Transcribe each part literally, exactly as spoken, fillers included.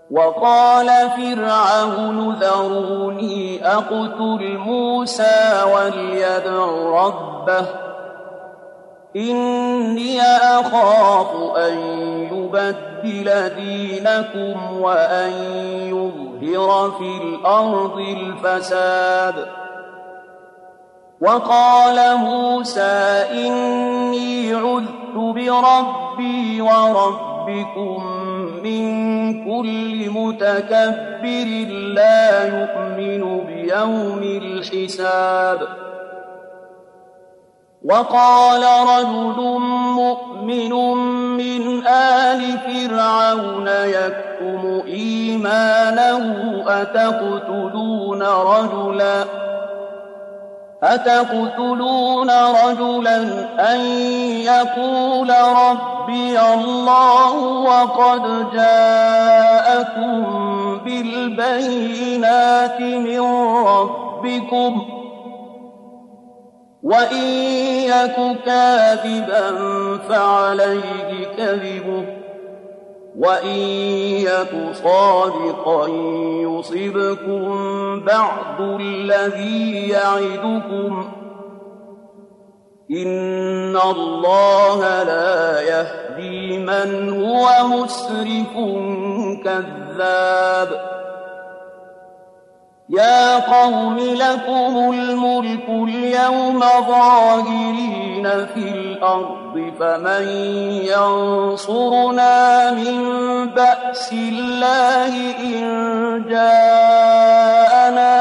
وقال فرعون ذروني أقتل موسى وليدع ربه إني أخاف أن يبدل دينكم وأن يظهر في الأرض الفساد. وقال موسى إني عذت بربي وربكم من كل متكبر لا يؤمن بيوم الحساب. وقال رجل مؤمن من آل فرعون يكتم إيمانه أتقتلون رجلا أتقتلون رجلا أن يقول ربي الله وقد جاءكم بالبينات من ربكم وإن يك كاذبا فعليه كذبه وإن يك صادقا يصبكم بعض الذي يعدكم إن الله لا يهدي من هو مسرف كذاب. يا قوم لكم الملك اليوم ظاهرين في الأرض فمن ينصرنا من بأس الله إن جاءنا.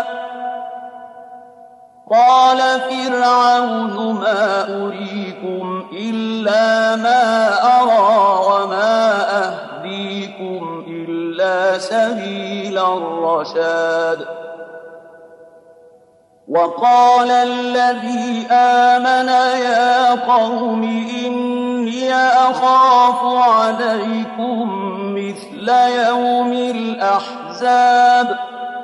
قال فرعون ما أريكم إلا ما أرى وما أهديكم إلا سبيل الرشاد. وقال الذي آمن يا قوم إني أخاف عليكم مثل يوم الأحزاب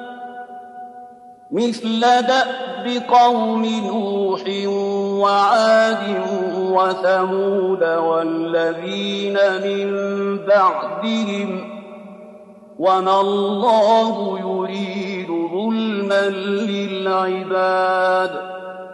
مثل دأب قوم نوح وعاد وثمود والذين من بعدهم وما الله يريد ظلما للعباد.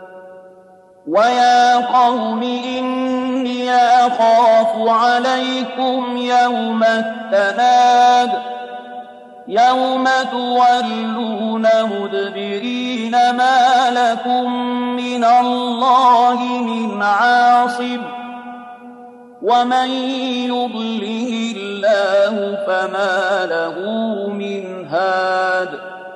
ويا قوم إني أخاف عليكم يوم التناد يوم تولون مدبرين ما لكم من الله من عاصم ومن يضلل الله فما له من هاد.